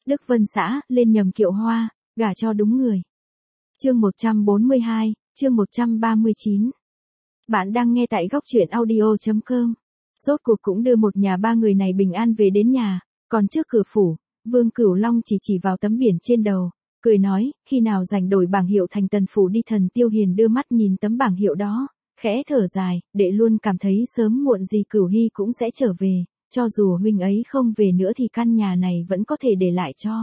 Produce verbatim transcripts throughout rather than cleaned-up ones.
Đức Vân xã, lên nhầm kiệu hoa, gả cho đúng người. Chương một trăm bốn mươi hai, chương một trăm ba mươi chín. Bạn đang nghe tại góc truyện audio chấm com. Rốt cuộc cũng đưa một nhà ba người này bình an về đến nhà, còn trước cửa phủ, Vương Cửu Long chỉ chỉ vào tấm biển trên đầu, cười nói, khi nào rảnh đổi bảng hiệu thành Tần phủ đi. Thần Tiêu Hiền đưa mắt nhìn tấm bảng hiệu đó, khẽ thở dài, đệ luôn cảm thấy sớm muộn gì Cửu Hy cũng sẽ trở về, cho dù huynh ấy không về nữa thì căn nhà này vẫn có thể để lại cho.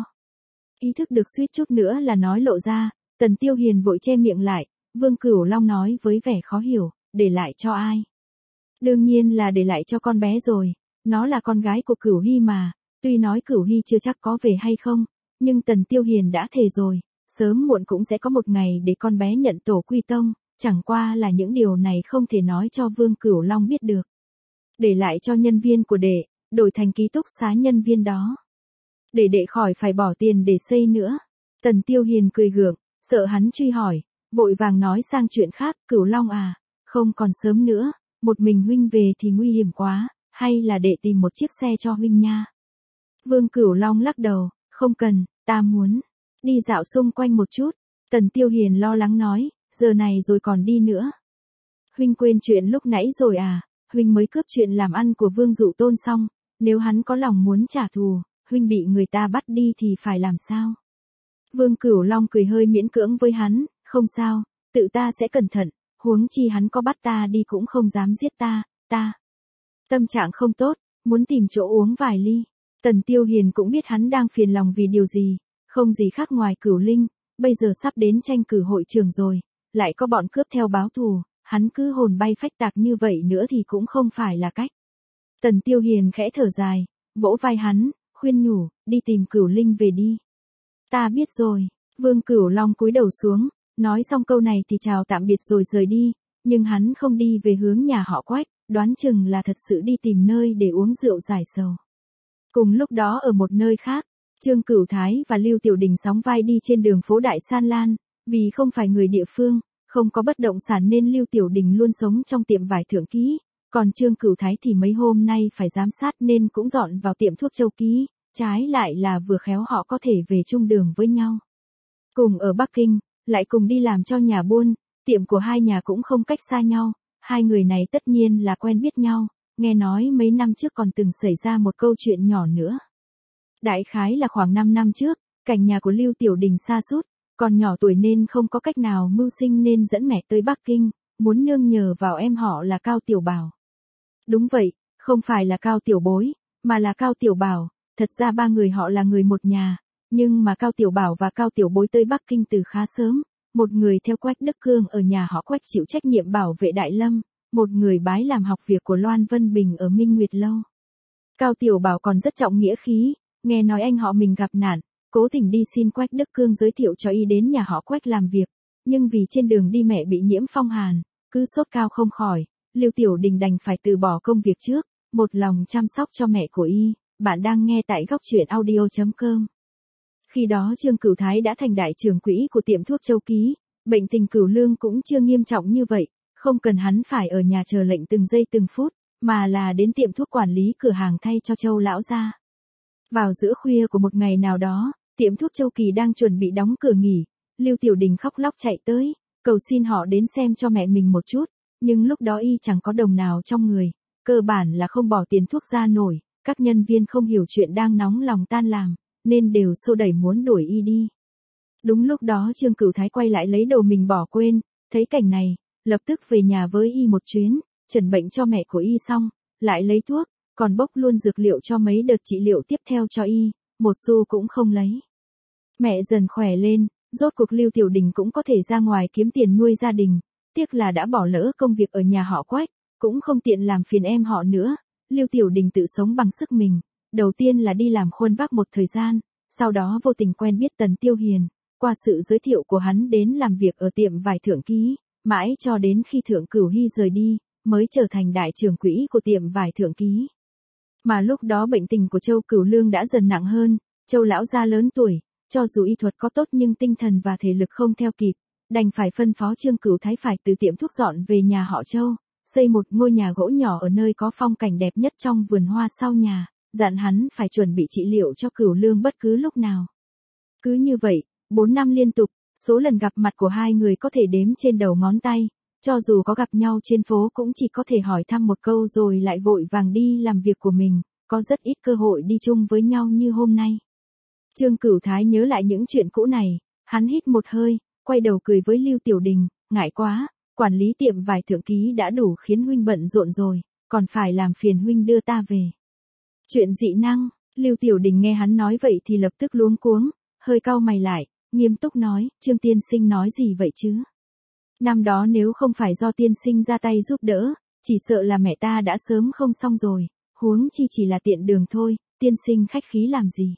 Ý thức được suýt chút nữa là nói lộ ra, Tần Tiêu Hiền vội che miệng lại, Vương Cửu Long nói với vẻ khó hiểu, để lại cho ai? Đương nhiên là để lại cho con bé rồi, nó là con gái của Cửu Hy mà, tuy nói Cửu Hy chưa chắc có về hay không, nhưng Tần Tiêu Hiền đã thề rồi, sớm muộn cũng sẽ có một ngày để con bé nhận tổ quy tông, chẳng qua là những điều này không thể nói cho Vương Cửu Long biết được. Để lại cho nhân viên của đệ, đổi thành ký túc xá nhân viên đó. Để đệ khỏi phải bỏ tiền để xây nữa. Tần Tiêu Hiền cười gượng, sợ hắn truy hỏi, vội vàng nói sang chuyện khác, Cửu Long à, không còn sớm nữa, một mình huynh về thì nguy hiểm quá, hay là đệ tìm một chiếc xe cho huynh nha. Vương Cửu Long lắc đầu, không cần, ta muốn đi dạo xung quanh một chút. Tần Tiêu Hiền lo lắng nói, giờ này rồi còn đi nữa. Huynh quên chuyện lúc nãy rồi à, huynh mới cướp chuyện làm ăn của Vương Dụ Tôn xong, nếu hắn có lòng muốn trả thù, huynh bị người ta bắt đi thì phải làm sao? Vương Cửu Long cười hơi miễn cưỡng với hắn, không sao, tự ta sẽ cẩn thận, huống chi hắn có bắt ta đi cũng không dám giết ta, ta. Tâm trạng không tốt, muốn tìm chỗ uống vài ly. Tần Tiêu Hiền cũng biết hắn đang phiền lòng vì điều gì, không gì khác ngoài Cửu Linh, bây giờ sắp đến tranh cử hội trường rồi, lại có bọn cướp theo báo thù, hắn cứ hồn bay phách tạc như vậy nữa thì cũng không phải là cách. Tần Tiêu Hiền khẽ thở dài, vỗ vai hắn, khuyên nhủ, đi tìm Cửu Linh về đi. Ta biết rồi. Vương Cửu Long cúi đầu xuống, nói xong câu này thì chào tạm biệt rồi rời đi, nhưng hắn không đi về hướng nhà họ Quách, đoán chừng là thật sự đi tìm nơi để uống rượu giải sầu. Cùng lúc đó ở một nơi khác, Trương Cửu Thái và Lưu Tiểu Đình sóng vai đi trên đường phố Đại San Lan, vì không phải người địa phương, không có bất động sản nên Lưu Tiểu Đình luôn sống trong tiệm vải Thượng Ký, còn Trương Cửu Thái thì mấy hôm nay phải giám sát nên cũng dọn vào tiệm thuốc Châu Ký, trái lại là vừa khéo họ có thể về chung đường với nhau. Cùng ở Bắc Kinh, lại cùng đi làm cho nhà buôn, tiệm của hai nhà cũng không cách xa nhau, hai người này tất nhiên là quen biết nhau, nghe nói mấy năm trước còn từng xảy ra một câu chuyện nhỏ nữa. Đại khái là khoảng năm năm trước, cảnh nhà của Lưu Tiểu Đình sa sút, còn nhỏ tuổi nên không có cách nào mưu sinh nên dẫn mẹ tới Bắc Kinh, muốn nương nhờ vào em họ là Cao Tiểu Bảo. Đúng vậy, không phải là Cao Tiểu Bối, mà là Cao Tiểu Bảo, thật ra ba người họ là người một nhà, nhưng mà Cao Tiểu Bảo và Cao Tiểu Bối tới Bắc Kinh từ khá sớm, một người theo Quách Đức Cương ở nhà họ Quách chịu trách nhiệm bảo vệ Đại Lâm, một người bái làm học việc của Loan Vân Bình ở Minh Nguyệt Lâu. Cao Tiểu Bảo còn rất trọng nghĩa khí, nghe nói anh họ mình gặp nạn, cố tình đi xin Quách Đức Cương giới thiệu cho y đến nhà họ Quách làm việc, nhưng vì trên đường đi mẹ bị nhiễm phong hàn, cứ sốt cao không khỏi, Lưu Tiểu Đình đành phải từ bỏ công việc trước, một lòng chăm sóc cho mẹ của y. Bạn đang nghe tại góc truyện audio chấm com. Khi đó Trương Cửu Thái đã thành đại trưởng quỹ của tiệm thuốc Châu Ký, bệnh tình Cửu Lương cũng chưa nghiêm trọng như vậy, không cần hắn phải ở nhà chờ lệnh từng giây từng phút, mà là đến tiệm thuốc quản lý cửa hàng thay cho Châu lão gia. Vào giữa khuya của một ngày nào đó, tiệm thuốc Châu Kỳ đang chuẩn bị đóng cửa nghỉ, Lưu Tiểu Đình khóc lóc chạy tới, cầu xin họ đến xem cho mẹ mình một chút, nhưng lúc đó y chẳng có đồng nào trong người, cơ bản là không bỏ tiền thuốc ra nổi. Các nhân viên không hiểu chuyện đang nóng lòng tan làm, nên đều xô đẩy muốn đuổi y đi. Đúng lúc đó Trương Cửu Thái quay lại lấy đồ mình bỏ quên, thấy cảnh này, lập tức về nhà với y một chuyến, chẩn bệnh cho mẹ của y xong, lại lấy thuốc, còn bốc luôn dược liệu cho mấy đợt trị liệu tiếp theo cho y, một xu cũng không lấy. Mẹ dần khỏe lên, rốt cuộc Lưu Tiểu Đình cũng có thể ra ngoài kiếm tiền nuôi gia đình, tiếc là đã bỏ lỡ công việc ở nhà họ Quách, cũng không tiện làm phiền em họ nữa. Lưu Tiểu Đình tự sống bằng sức mình, đầu tiên là đi làm khuôn vác một thời gian, sau đó vô tình quen biết Tần Tiêu Hiền, qua sự giới thiệu của hắn đến làm việc ở tiệm vải Thượng Ký, mãi cho đến khi Thượng Cửu Hy rời đi, mới trở thành đại trưởng quỹ của tiệm vải Thượng Ký. Mà lúc đó bệnh tình của Châu Cửu Lương đã dần nặng hơn, Châu lão gia lớn tuổi, cho dù y thuật có tốt nhưng tinh thần và thể lực không theo kịp, đành phải phân phó Trương Cửu Thái phải từ tiệm thuốc dọn về nhà họ Châu, xây một ngôi nhà gỗ nhỏ ở nơi có phong cảnh đẹp nhất trong vườn hoa sau nhà, dặn hắn phải chuẩn bị trị liệu cho Cửu Lương bất cứ lúc nào. Cứ như vậy, bốn năm liên tục, số lần gặp mặt của hai người có thể đếm trên đầu ngón tay, cho dù có gặp nhau trên phố cũng chỉ có thể hỏi thăm một câu rồi lại vội vàng đi làm việc của mình, có rất ít cơ hội đi chung với nhau như hôm nay. Trương Cửu Thái nhớ lại những chuyện cũ này, hắn hít một hơi, quay đầu cười với Lưu Tiểu Đình, ngại quá, quản lý tiệm vải Thượng Ký đã đủ khiến huynh bận rộn rồi, còn phải làm phiền huynh đưa ta về. Chuyện dị năng, Lưu Tiểu Đình nghe hắn nói vậy thì lập tức luống cuống, hơi cau mày lại, nghiêm túc nói, Trương tiên sinh nói gì vậy chứ? Năm đó nếu không phải do tiên sinh ra tay giúp đỡ, chỉ sợ là mẹ ta đã sớm không xong rồi, huống chi chỉ là tiện đường thôi, tiên sinh khách khí làm gì?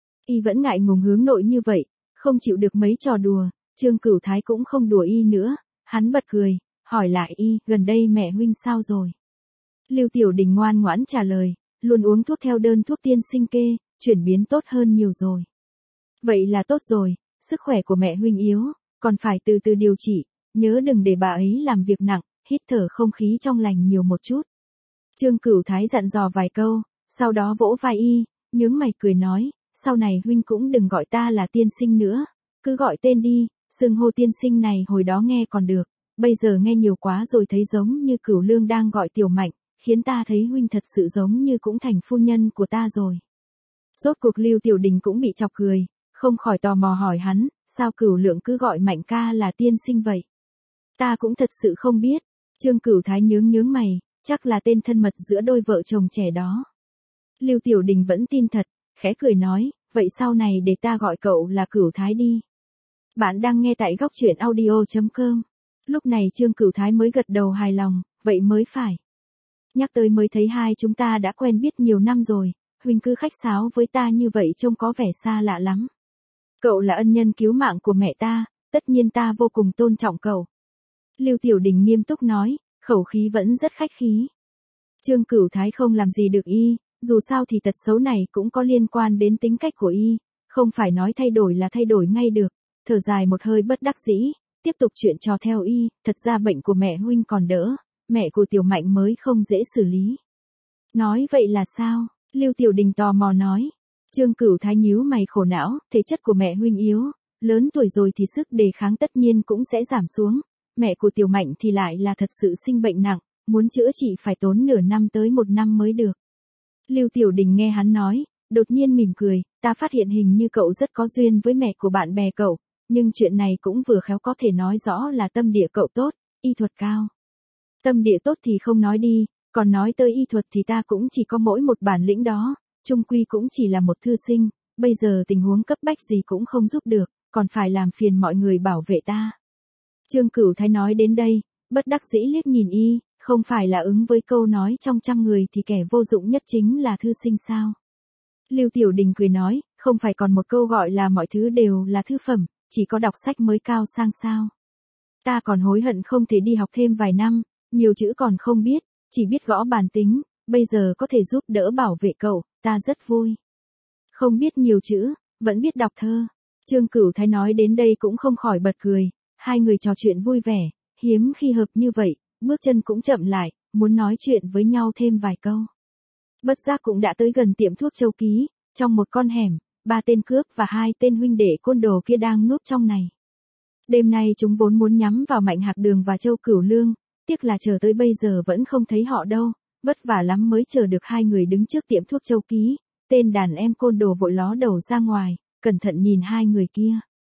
Y vẫn ngại ngùng hướng nội như vậy, không chịu được mấy trò đùa, Trương Cửu Thái cũng không đùa y nữa, hắn bật cười, hỏi lại y, gần đây mẹ huynh sao rồi? Lưu Tiểu Đình ngoan ngoãn trả lời, luôn uống thuốc theo đơn thuốc tiên sinh kê, chuyển biến tốt hơn nhiều rồi. Vậy là tốt rồi, sức khỏe của mẹ huynh yếu, còn phải từ từ điều trị, nhớ đừng để bà ấy làm việc nặng, hít thở không khí trong lành nhiều một chút. Trương Cửu Thái dặn dò vài câu, sau đó vỗ vai y, nhướng mày cười nói, sau này huynh cũng đừng gọi ta là tiên sinh nữa, cứ gọi tên đi, xưng hô tiên sinh này hồi đó nghe còn được, bây giờ nghe nhiều quá rồi thấy giống như Cửu Lương đang gọi Tiểu Mạnh, khiến ta thấy huynh thật sự giống như cũng thành phu nhân của ta rồi. Rốt cuộc Lưu Tiểu Đình cũng bị chọc cười, không khỏi tò mò hỏi hắn, sao Cửu Lượng cứ gọi Mạnh ca là tiên sinh vậy? Ta cũng thật sự không biết, Trương Cửu Thái nhướng nhướng mày, chắc là tên thân mật giữa đôi vợ chồng trẻ đó. Lưu Tiểu Đình vẫn tin thật, khẽ cười nói, vậy sau này để ta gọi cậu là Cửu Thái đi. Bạn đang nghe tại góc truyện audio chấm com. Lúc này Trương Cửu Thái mới gật đầu hài lòng, vậy mới phải. Nhắc tới mới thấy hai chúng ta đã quen biết nhiều năm rồi, huynh cứ khách sáo với ta như vậy trông có vẻ xa lạ lắm. Cậu là ân nhân cứu mạng của mẹ ta, tất nhiên ta vô cùng tôn trọng cậu. Lưu Tiểu Đình nghiêm túc nói, khẩu khí vẫn rất khách khí. Trương Cửu Thái không làm gì được y, dù sao thì tật xấu này cũng có liên quan đến tính cách của y, không phải nói thay đổi là thay đổi ngay được, thở dài một hơi bất đắc dĩ, tiếp tục chuyện trò theo y, thật ra bệnh của mẹ huynh còn đỡ, mẹ của Tiểu Mạnh mới không dễ xử lý. Nói vậy là sao? Lưu Tiểu Đình tò mò nói. Trương Cửu Thái nhíu mày khổ não, thể chất của mẹ huynh yếu, lớn tuổi rồi thì sức đề kháng tất nhiên cũng sẽ giảm xuống, mẹ của Tiểu Mạnh thì lại là thật sự sinh bệnh nặng, muốn chữa trị phải tốn nửa năm tới một năm mới được. Lưu Tiểu Đình nghe hắn nói, đột nhiên mỉm cười, ta phát hiện hình như cậu rất có duyên với mẹ của bạn bè cậu, nhưng chuyện này cũng vừa khéo có thể nói rõ là tâm địa cậu tốt, y thuật cao. Tâm địa tốt thì không nói đi, còn nói tới y thuật thì ta cũng chỉ có mỗi một bản lĩnh đó, chung quy cũng chỉ là một thư sinh, bây giờ tình huống cấp bách gì cũng không giúp được, còn phải làm phiền mọi người bảo vệ ta. Trương Cửu Thái nói đến đây, bất đắc dĩ liếc nhìn y, không phải là ứng với câu nói trong trăm người thì kẻ vô dụng nhất chính là thư sinh sao? Lưu Tiểu Đình cười nói, không phải còn một câu gọi là mọi thứ đều là thư phẩm, chỉ có đọc sách mới cao sang sao? Ta còn hối hận không thể đi học thêm vài năm, nhiều chữ còn không biết, chỉ biết gõ bàn tính, bây giờ có thể giúp đỡ bảo vệ cậu, ta rất vui. Không biết nhiều chữ, vẫn biết đọc thơ. Trương Cửu Thái nói đến đây cũng không khỏi bật cười, hai người trò chuyện vui vẻ, hiếm khi hợp như vậy, bước chân cũng chậm lại, muốn nói chuyện với nhau thêm vài câu. Bất giác cũng đã tới gần tiệm thuốc Châu Ký, trong một con hẻm, ba tên cướp và hai tên huynh đệ côn đồ kia đang núp trong này. Đêm nay chúng vốn muốn nhắm vào Mạnh Hạc Đường và Châu Cửu Lương, tiếc là chờ tới bây giờ vẫn không thấy họ đâu, vất vả lắm mới chờ được hai người đứng trước tiệm thuốc Châu Ký, tên đàn em côn đồ vội ló đầu ra ngoài, cẩn thận nhìn hai người kia.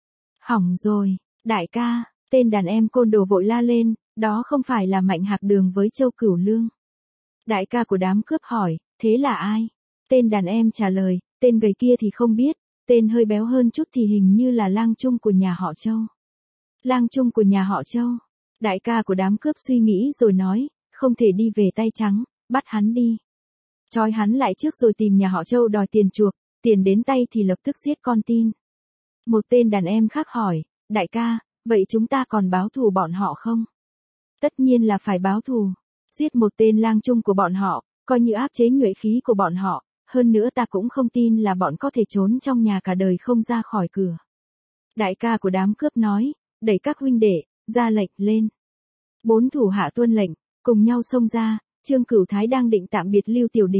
Hỏng rồi, đại ca, tên đàn em côn đồ vội la lên, đó không phải là Mạnh Hạc Đường với Châu Cửu Lương. Đại ca của đám cướp hỏi, thế là ai? Tên đàn em trả lời, tên gầy kia thì không biết, tên hơi béo hơn chút thì hình như là lang trung của nhà họ Châu. Lang trung của nhà họ Châu. Đại ca của đám cướp suy nghĩ rồi nói, không thể đi về tay trắng, bắt hắn đi. Trói hắn lại trước rồi tìm nhà họ Châu đòi tiền chuộc, tiền đến tay thì lập tức giết con tin. Một tên đàn em khác hỏi, đại ca, vậy chúng ta còn báo thù bọn họ không? Tất nhiên là phải báo thù. Giết một tên lang trung của bọn họ, coi như áp chế nhuệ khí của bọn họ, hơn nữa ta cũng không tin là bọn có thể trốn trong nhà cả đời không ra khỏi cửa. Đại ca của đám cướp nói, đẩy các huynh đệ, ra lệnh lên. Bốn thủ hạ tuân lệnh, cùng nhau xông ra, Trương Cửu Thái đang định tạm biệt Lưu Tiểu Đình,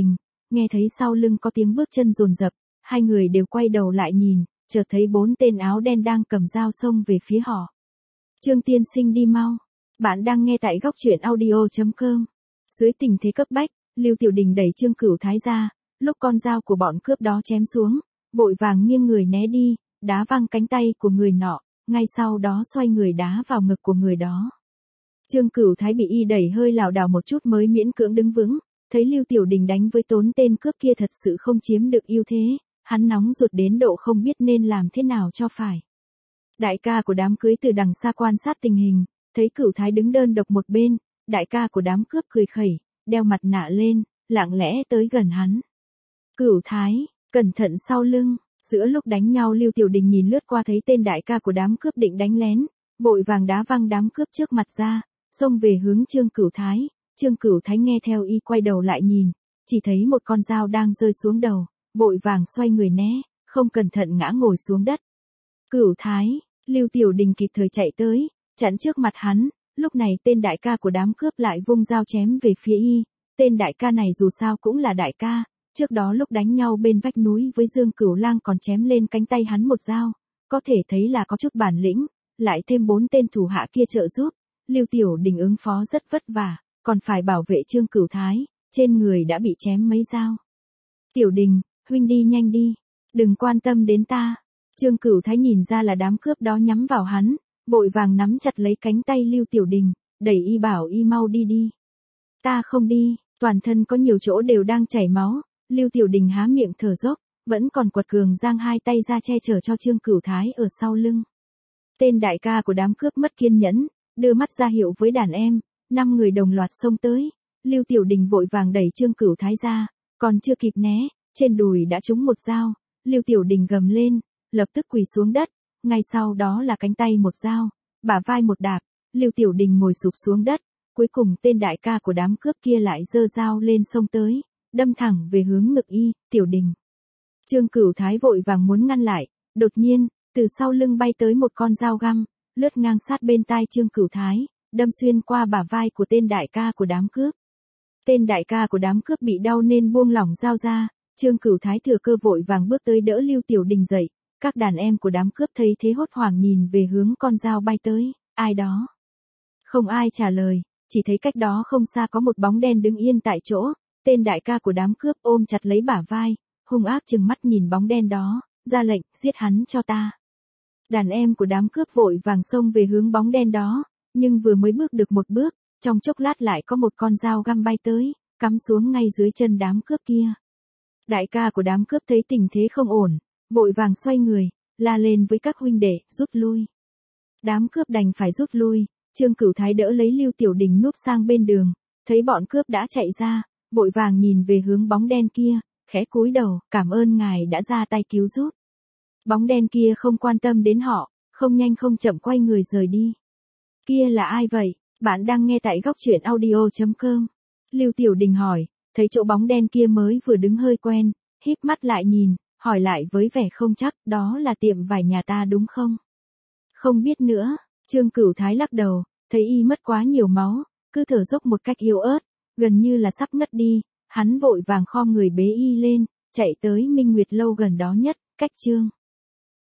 nghe thấy sau lưng có tiếng bước chân dồn dập, hai người đều quay đầu lại nhìn, chợt thấy bốn tên áo đen đang cầm dao xông về phía họ. Trương tiên sinh đi mau. Bạn đang nghe tại góc truyện audio chấm com. Dưới tình thế cấp bách, Lưu Tiểu Đình đẩy Trương Cửu Thái ra, lúc con dao của bọn cướp đó chém xuống, vội vàng nghiêng người né đi, đá văng cánh tay của người nọ, ngay sau đó xoay người đá vào ngực của người đó. Trương Cửu Thái bị y đẩy hơi lảo đảo một chút mới miễn cưỡng đứng vững, thấy Lưu Tiểu Đình đánh với tốn tên cướp kia thật sự không chiếm được ưu thế, hắn nóng ruột đến độ không biết nên làm thế nào cho phải. Đại ca của đám cưới từ đằng xa quan sát tình hình, thấy Cửu Thái đứng đơn độc một bên, đại ca của đám cướp cười khẩy, đeo mặt nạ lên, lặng lẽ tới gần hắn. Cửu Thái, cẩn thận sau lưng. Giữa lúc đánh nhau Lưu Tiểu Đình nhìn lướt qua thấy tên đại ca của đám cướp định đánh lén, vội vàng đá văng đám cướp trước mặt ra, xông về hướng Trương Cửu Thái. Trương Cửu Thái nghe theo y quay đầu lại nhìn, chỉ thấy một con dao đang rơi xuống đầu, vội vàng xoay người né, không cẩn thận ngã ngồi xuống đất. Cửu Thái, Lưu Tiểu Đình kịp thời chạy tới, chắn trước mặt hắn, lúc này tên đại ca của đám cướp lại vung dao chém về phía y, tên đại ca này dù sao cũng là đại ca. Trước đó lúc đánh nhau bên vách núi với Dương Cửu Lang còn chém lên cánh tay hắn một dao, có thể thấy là có chút bản lĩnh, lại thêm bốn tên thủ hạ kia trợ giúp, Lưu Tiểu Đình ứng phó rất vất vả, còn phải bảo vệ Trương Cửu Thái, trên người đã bị chém mấy dao. Tiểu Đình, huynh đi nhanh đi, đừng quan tâm đến ta. Trương Cửu Thái nhìn ra là đám cướp đó nhắm vào hắn, vội vàng nắm chặt lấy cánh tay Lưu Tiểu Đình, đẩy y bảo y mau đi đi. Ta không đi, toàn thân có nhiều chỗ đều đang chảy máu. Lưu Tiểu Đình há miệng thở dốc, vẫn còn quật cường giang hai tay ra che chở cho Trương Cửu Thái ở sau lưng. Tên đại ca của đám cướp mất kiên nhẫn, đưa mắt ra hiệu với đàn em, năm người đồng loạt xông tới, Lưu Tiểu Đình vội vàng đẩy Trương Cửu Thái ra, còn chưa kịp né, trên đùi đã trúng một dao, Lưu Tiểu Đình gầm lên, lập tức quỳ xuống đất, ngay sau đó là cánh tay một dao, bả vai một đạp, Lưu Tiểu Đình ngồi sụp xuống đất, cuối cùng tên đại ca của đám cướp kia lại giơ dao lên xông tới, đâm thẳng về hướng ngực y, Tiểu Đình. Trương Cửu Thái vội vàng muốn ngăn lại, đột nhiên, từ sau lưng bay tới một con dao găm, lướt ngang sát bên tai Trương Cửu Thái, đâm xuyên qua bả vai của tên đại ca của đám cướp. Tên đại ca của đám cướp bị đau nên buông lỏng dao ra, Trương Cửu Thái thừa cơ vội vàng bước tới đỡ Lưu Tiểu Đình dậy, các đàn em của đám cướp thấy thế hốt hoảng nhìn về hướng con dao bay tới, ai đó? Không ai trả lời, chỉ thấy cách đó không xa có một bóng đen đứng yên tại chỗ. Tên đại ca của đám cướp ôm chặt lấy bả vai, hung ác trừng mắt nhìn bóng đen đó, ra lệnh, giết hắn cho ta. Đàn em của đám cướp vội vàng xông về hướng bóng đen đó, nhưng vừa mới bước được một bước, trong chốc lát lại có một con dao găm bay tới, cắm xuống ngay dưới chân đám cướp kia. Đại ca của đám cướp thấy tình thế không ổn, vội vàng xoay người, la lên với các huynh đệ, rút lui. Đám cướp đành phải rút lui, Trương Cửu Thái đỡ lấy Lưu Tiểu Đình núp sang bên đường, thấy bọn cướp đã chạy ra, vội vàng nhìn về hướng bóng đen kia, khẽ cúi đầu, cảm ơn ngài đã ra tay cứu giúp. Bóng đen kia không quan tâm đến họ, không nhanh không chậm quay người rời đi. Kia là ai vậy? Bạn đang nghe tại góc truyện audio chấm com. Lưu Tiểu Đình hỏi, thấy chỗ bóng đen kia mới vừa đứng hơi quen, híp mắt lại nhìn, hỏi lại với vẻ không chắc, đó là tiệm vải nhà ta đúng không? Không biết nữa, Trương Cửu Thái lắc đầu, thấy y mất quá nhiều máu, cứ thở dốc một cách yếu ớt, gần như là sắp ngất đi, hắn vội vàng khom người bế y lên, chạy tới Minh Nguyệt lâu gần đó nhất, cách Trương